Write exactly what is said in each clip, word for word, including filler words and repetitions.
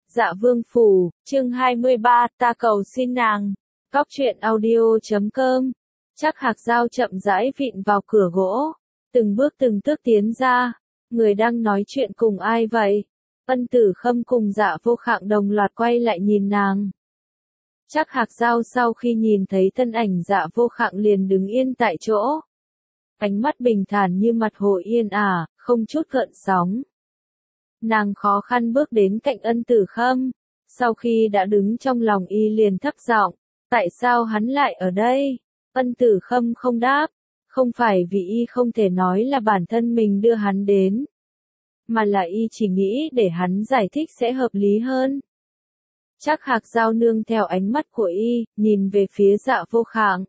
Dạ Vương Phủ, chương hai mươi ba, ta cầu xin nàng. Cóc truyện audio chấm com. Chắc Hạc Dao chậm rãi vịn vào cửa gỗ, từng bước từng bước tiến ra. Người đang nói chuyện cùng ai vậy? Ân Tử Khâm cùng Dạ Vô Khạng đồng loạt quay lại nhìn nàng. Chắc Hạc Dao sau khi nhìn thấy thân ảnh Dạ Vô Khạng liền đứng yên tại chỗ. Ánh mắt bình thản như mặt hồ yên ả, không chút gợn sóng. Nàng khó khăn bước đến cạnh Ân Tử Khâm, sau khi đã đứng trong lòng y liền thấp giọng, tại sao hắn lại ở đây? Ân Tử Khâm không đáp, không phải vì y không thể nói là bản thân mình đưa hắn đến, mà là y chỉ nghĩ để hắn giải thích sẽ hợp lý hơn. Chắc Hạc Dao nương theo ánh mắt của y, nhìn về phía Dạ Vô Khạng.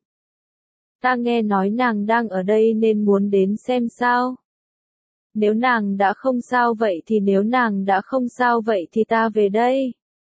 Ta nghe nói nàng đang ở đây nên muốn đến xem sao. Nếu nàng đã không sao vậy thì nếu nàng đã không sao vậy thì ta về đây.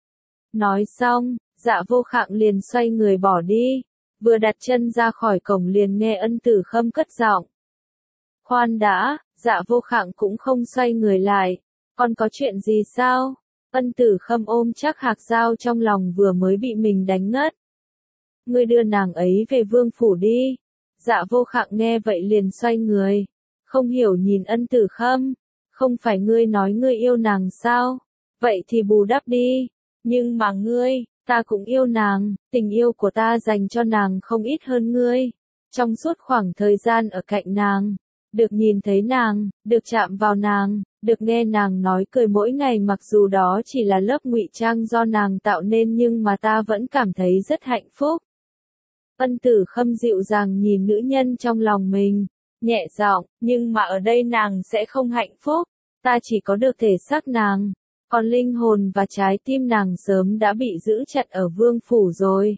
Nói xong, Dạ Vô Khạng liền xoay người bỏ đi, vừa đặt chân ra khỏi cổng liền nghe Ân Tử Khâm cất giọng. Khoan đã, Dạ Vô Khạng cũng không xoay người lại, còn có chuyện gì sao? Ân Tử Khâm ôm chắc Hạc Dao trong lòng vừa mới bị mình đánh ngất. Ngươi đưa nàng ấy về Vương Phủ đi. Dạ Vô Khạng nghe vậy liền xoay người, không hiểu nhìn Ân Tử Khâm, không phải ngươi nói ngươi yêu nàng sao? Vậy thì bù đắp đi, nhưng mà ngươi, ta cũng yêu nàng, tình yêu của ta dành cho nàng không ít hơn ngươi. Trong suốt khoảng thời gian ở cạnh nàng, được nhìn thấy nàng, được chạm vào nàng, được nghe nàng nói cười mỗi ngày mặc dù đó chỉ là lớp ngụy trang do nàng tạo nên nhưng mà ta vẫn cảm thấy rất hạnh phúc. Ân Tử Khâm dịu dàng nhìn nữ nhân trong lòng mình, nhẹ giọng, nhưng mà ở đây nàng sẽ không hạnh phúc, ta chỉ có được thể xác nàng, còn linh hồn và trái tim nàng sớm đã bị giữ chặt ở Vương Phủ rồi.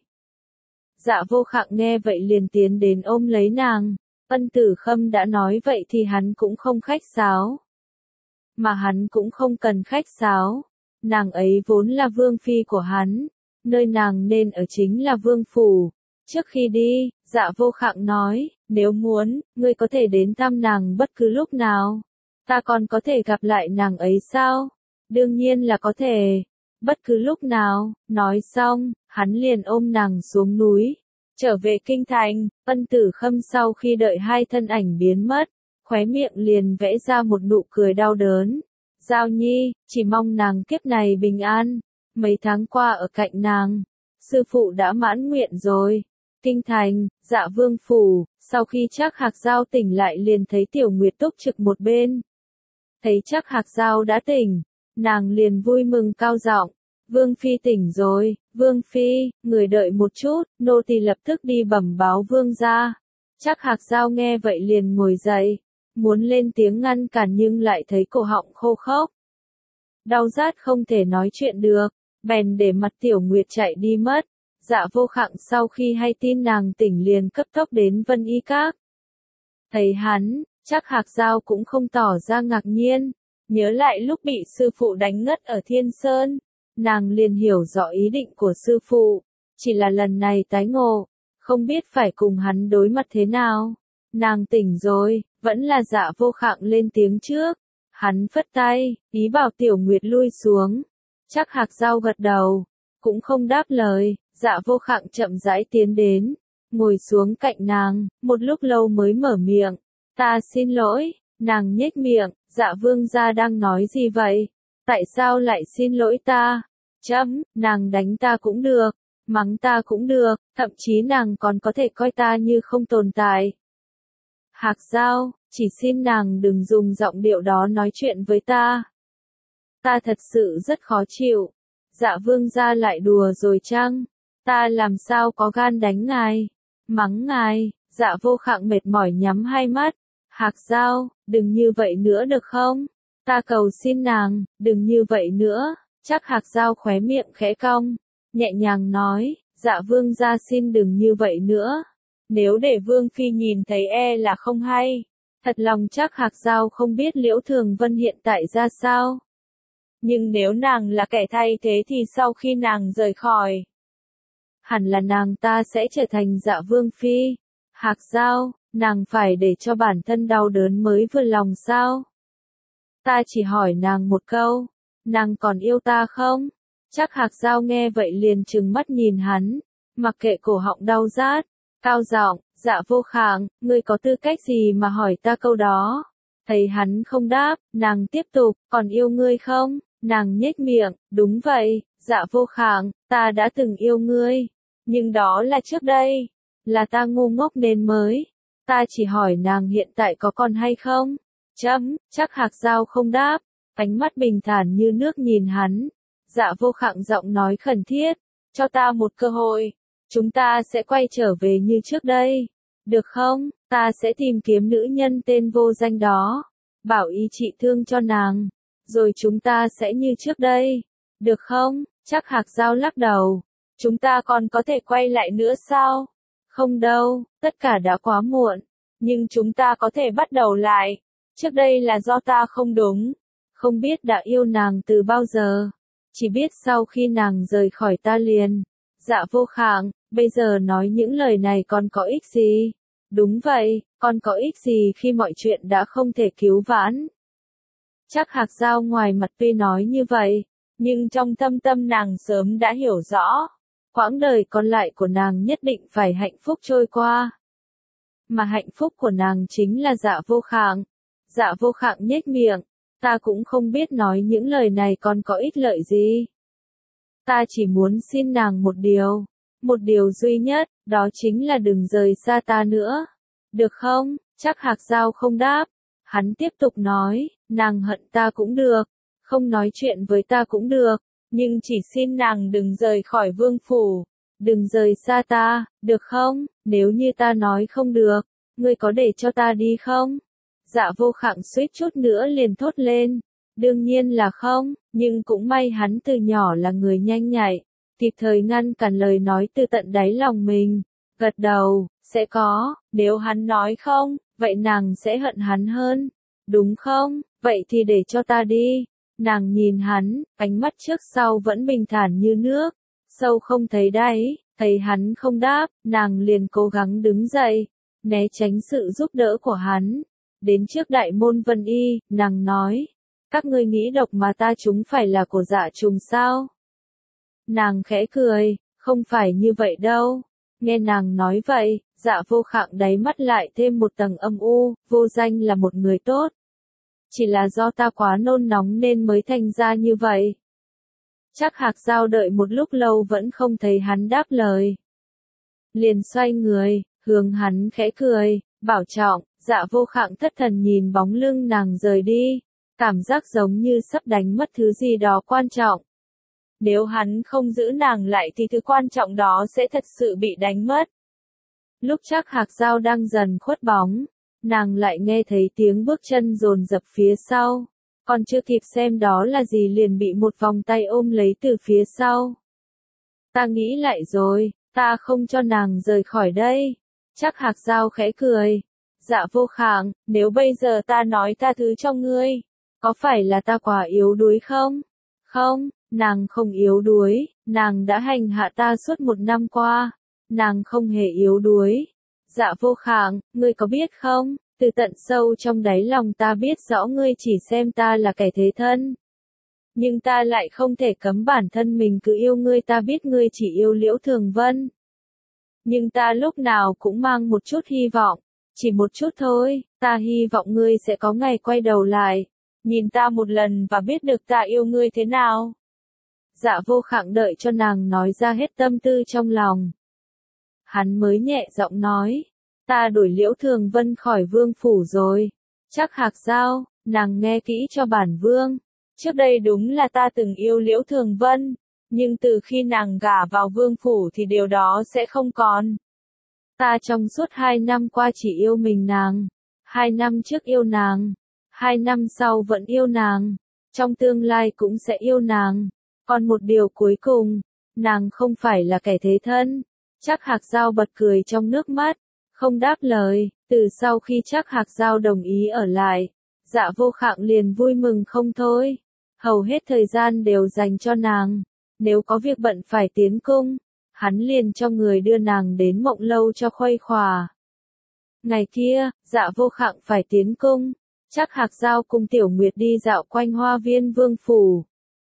Dạ Vô Khạng nghe vậy liền tiến đến ôm lấy nàng. Ân Tử Khâm đã nói vậy thì hắn cũng không khách sáo. Mà hắn cũng không cần khách sáo. Nàng ấy vốn là vương phi của hắn, nơi nàng nên ở chính là Vương Phủ. Trước khi đi, Dạ Vô Khạng nói, nếu muốn, ngươi có thể đến thăm nàng bất cứ lúc nào. Ta còn có thể gặp lại nàng ấy sao? Đương nhiên là có thể. Bất cứ lúc nào. Nói xong, hắn liền ôm nàng xuống núi. Trở về kinh thành, Ân Tử Khâm sau khi đợi hai thân ảnh biến mất, khóe miệng liền vẽ ra một nụ cười đau đớn. Giao Nhi, chỉ mong nàng kiếp này bình an. Mấy tháng qua ở cạnh nàng, sư phụ đã mãn nguyện rồi. Kinh thành, Dạ Vương Phủ, sau khi chắc Hạc Dao tỉnh lại liền thấy Tiểu Nguyệt túc trực một bên. Thấy chắc Hạc Dao đã tỉnh, nàng liền vui mừng cao giọng. Vương Phi tỉnh rồi, Vương Phi, người đợi một chút, nô tỳ lập tức đi bẩm báo Vương gia. Chắc Hạc Dao nghe vậy liền ngồi dậy, muốn lên tiếng ngăn cản nhưng lại thấy cổ họng khô khốc. Đau rát không thể nói chuyện được, bèn để mặt Tiểu Nguyệt chạy đi mất. Dạ Vô Khạng sau khi hay tin nàng tỉnh liền cấp tốc đến Vân Y Các. Thấy hắn, chắc Hạc Dao cũng không tỏ ra ngạc nhiên, nhớ lại lúc bị sư phụ đánh ngất ở Thiên Sơn. Nàng liền hiểu rõ ý định của sư phụ, chỉ là lần này tái ngộ, không biết phải cùng hắn đối mặt thế nào. Nàng tỉnh rồi, vẫn là Dạ Vô Khạng lên tiếng trước. Hắn phất tay, ý bảo Tiểu Nguyệt lui xuống. Chắc Hạc Dao gật đầu, cũng không đáp lời. Dạ Vô Khạng chậm rãi tiến đến, ngồi xuống cạnh nàng, một lúc lâu mới mở miệng. Ta xin lỗi. Nàng nhếch miệng, Dạ Vương gia đang nói gì vậy? Tại sao lại xin lỗi ta? Chấm, nàng đánh ta cũng được, mắng ta cũng được, thậm chí nàng còn có thể coi ta như không tồn tại. Hạc Dao, chỉ xin nàng đừng dùng giọng điệu đó nói chuyện với ta. Ta thật sự rất khó chịu. Dạ Vương gia lại đùa rồi chăng? Ta làm sao có gan đánh ngài, mắng ngài? Dạ Vô Khạng mệt mỏi nhắm hai mắt. Hạc Dao, đừng như vậy nữa được không? Ta cầu xin nàng, đừng như vậy nữa. Chắc Hạc Dao khóe miệng khẽ cong, nhẹ nhàng nói, Dạ Vương gia xin đừng như vậy nữa. Nếu để Vương Phi nhìn thấy e là không hay. Thật lòng chắc Hạc Dao không biết Liễu Thường Vân hiện tại ra sao. Nhưng nếu nàng là kẻ thay thế thì sau khi nàng rời khỏi, hẳn là nàng ta sẽ trở thành Dạ Vương Phi. Hạc Dao, nàng phải để cho bản thân đau đớn mới vừa lòng sao? Ta chỉ hỏi nàng một câu, nàng còn yêu ta không? Chắc Hạc Giao nghe vậy liền trừng mắt nhìn hắn, mặc kệ cổ họng đau rát, cao giọng, Dạ Vô Khạng, ngươi có tư cách gì mà hỏi ta câu đó? Thấy hắn không đáp, nàng tiếp tục, còn yêu ngươi không? Nàng nhếch miệng, đúng vậy, Dạ Vô Khạng, ta đã từng yêu ngươi, nhưng đó là trước đây, là ta ngu ngốc nên mới. Ta chỉ hỏi nàng hiện tại có còn hay không? Chấm, Chắc Hạc Giao không đáp, ánh mắt bình thản như nước nhìn hắn. Dạ Vô Khạng giọng nói khẩn thiết, cho ta một cơ hội, chúng ta sẽ quay trở về như trước đây, được không? Ta sẽ tìm kiếm nữ nhân tên vô danh đó, bảo y trị thương cho nàng, rồi chúng ta sẽ như trước đây, được không? Chắc Hạc Giao lắc đầu, chúng ta còn có thể quay lại nữa sao? Không đâu, tất cả đã quá muộn, nhưng chúng ta có thể bắt đầu lại. Trước đây là do ta không đúng, không biết đã yêu nàng từ bao giờ, chỉ biết sau khi nàng rời khỏi ta liền. Dạ Vô Khạng, bây giờ nói những lời này còn có ích gì? Đúng vậy, còn có ích gì khi mọi chuyện đã không thể cứu vãn? Chắc Hạc Giao ngoài mặt tuy nói như vậy, nhưng trong thâm tâm nàng sớm đã hiểu rõ, quãng đời còn lại của nàng nhất định phải hạnh phúc trôi qua. Mà hạnh phúc của nàng chính là Dạ Vô Khạng. Dạ Vô Khạng nhếch miệng, ta cũng không biết nói những lời này còn có ích lợi gì. Ta chỉ muốn xin nàng một điều, một điều duy nhất, đó chính là đừng rời xa ta nữa. Được không? Chắc Hạc Giao không đáp. Hắn tiếp tục nói, nàng hận ta cũng được, không nói chuyện với ta cũng được, nhưng chỉ xin nàng đừng rời khỏi vương phủ, đừng rời xa ta, được không? Nếu như ta nói không được, ngươi có để cho ta đi không? Dạ Vô Khạng suýt chút nữa liền thốt lên. Đương nhiên là không, nhưng cũng may hắn từ nhỏ là người nhanh nhạy, kịp thời ngăn cản lời nói từ tận đáy lòng mình. Gật đầu, sẽ có, nếu hắn nói không, vậy nàng sẽ hận hắn hơn. Đúng không? Vậy thì để cho ta đi. Nàng nhìn hắn, ánh mắt trước sau vẫn bình thản như nước, sâu không thấy đáy, thấy hắn không đáp, nàng liền cố gắng đứng dậy, né tránh sự giúp đỡ của hắn. Đến trước đại môn Vân Y, nàng nói, các ngươi nghĩ độc mà ta trúng phải là của Dạ Trùng sao? Nàng khẽ cười, không phải như vậy đâu. Nghe nàng nói vậy, Dạ Vô Khạng đáy mắt lại thêm một tầng âm u, Vô Danh là một người tốt. Chỉ là do ta quá nôn nóng nên mới thành ra như vậy. Chắc Hạc Giao đợi một lúc lâu vẫn không thấy hắn đáp lời. Liền xoay người, hướng hắn khẽ cười, bảo trọng. Dạ Vô Khạng thất thần nhìn bóng lưng nàng rời đi, cảm giác giống như sắp đánh mất thứ gì đó quan trọng. Nếu hắn không giữ nàng lại thì thứ quan trọng đó sẽ thật sự bị đánh mất. Lúc Chắc Hạc Giao đang dần khuất bóng, nàng lại nghe thấy tiếng bước chân dồn dập phía sau, còn chưa kịp xem đó là gì liền bị một vòng tay ôm lấy từ phía sau. Ta nghĩ lại rồi, ta không cho nàng rời khỏi đây. Chắc Hạc Giao khẽ cười. Dạ Vô Khạng, nếu bây giờ ta nói tha thứ cho ngươi, có phải là ta quá yếu đuối không? Không, nàng không yếu đuối, nàng đã hành hạ ta suốt một năm qua, nàng không hề yếu đuối. Dạ Vô Khạng, ngươi có biết không, từ tận sâu trong đáy lòng ta biết rõ ngươi chỉ xem ta là kẻ thế thân. Nhưng ta lại không thể cấm bản thân mình cứ yêu ngươi, ta biết ngươi chỉ yêu Liễu Thường Vân. Nhưng ta lúc nào cũng mang một chút hy vọng. Chỉ một chút thôi, ta hy vọng ngươi sẽ có ngày quay đầu lại, nhìn ta một lần và biết được ta yêu ngươi thế nào. Dạ Vô Khạng đợi cho nàng nói ra hết tâm tư trong lòng. Hắn mới nhẹ giọng nói, ta đuổi Liễu Thường Vân khỏi vương phủ rồi. Chắc Hạc Giao, nàng nghe kỹ cho bản vương. Trước đây đúng là ta từng yêu Liễu Thường Vân, nhưng từ khi nàng gả vào vương phủ thì điều đó sẽ không còn. Ta trong suốt hai năm qua chỉ yêu mình nàng, hai năm trước yêu nàng, hai năm sau vẫn yêu nàng, trong tương lai cũng sẽ yêu nàng. Còn một điều cuối cùng, nàng không phải là kẻ thế thân. Chắc Hạc Giao bật cười trong nước mắt, không đáp lời. Từ sau khi Chắc Hạc Giao đồng ý ở lại, Dạ Vô Khạng liền vui mừng không thôi. Hầu hết thời gian đều dành cho nàng. Nếu có việc bận phải tiến cung, hắn liền cho người đưa nàng đến Mộng Lâu cho khuây khỏa. Ngày kia, Dạ Vô Khạng phải tiến cung, Chắc Hạc Giao cùng Tiểu Nguyệt đi dạo quanh hoa viên vương phủ.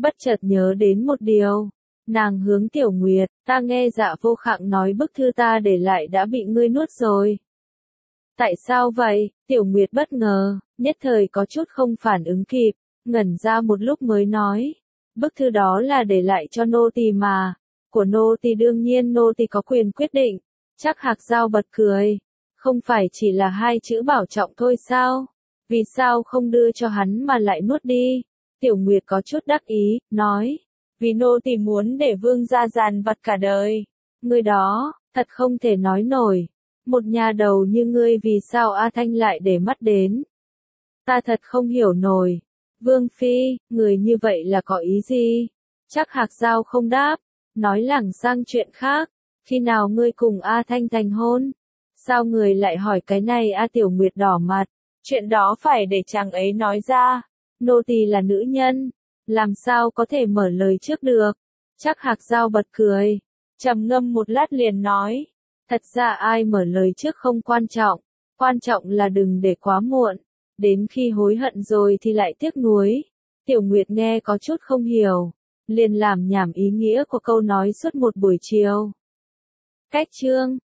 bất chợt nhớ đến một điều. Nàng hướng Tiểu Nguyệt, ta nghe Dạ Vô Khạng nói bức thư ta để lại đã bị ngươi nuốt rồi. Tại sao vậy? Tiểu Nguyệt bất ngờ, nhất thời có chút không phản ứng kịp, ngẩn ra một lúc mới nói. Bức thư đó là để lại cho nô tỳ mà. Của nô tỳ đương nhiên nô tỳ có quyền quyết định. Chắc Hạc Giao bật cười. Không phải chỉ là hai chữ bảo trọng thôi sao? Vì sao không đưa cho hắn mà lại nuốt đi? Tiểu Nguyệt có chút đắc ý, nói. Vì nô tỳ muốn để vương gia giàn vặt cả đời. Người đó, thật không thể nói nổi. Một nhà đầu như ngươi vì sao A Thanh lại để mắt đến? Ta thật không hiểu nổi. Vương Phi, người như vậy là có ý gì? Chắc Hạc Giao không đáp, nói lảng sang chuyện khác. Khi nào ngươi cùng A Thanh thành hôn? Sao người lại hỏi cái này? A Tiểu Nguyệt đỏ mặt. Chuyện đó phải để chàng ấy nói ra. Nô tỳ là nữ nhân, làm sao có thể mở lời trước được? Chắc Hạc Giao bật cười, trầm ngâm một lát liền nói. Thật ra ai mở lời trước không quan trọng, quan trọng là đừng để quá muộn. Đến khi hối hận rồi thì lại tiếc nuối. Tiểu Nguyệt nghe có chút không hiểu, liền làm nhảm ý nghĩa của câu nói suốt một buổi chiều. Cách chương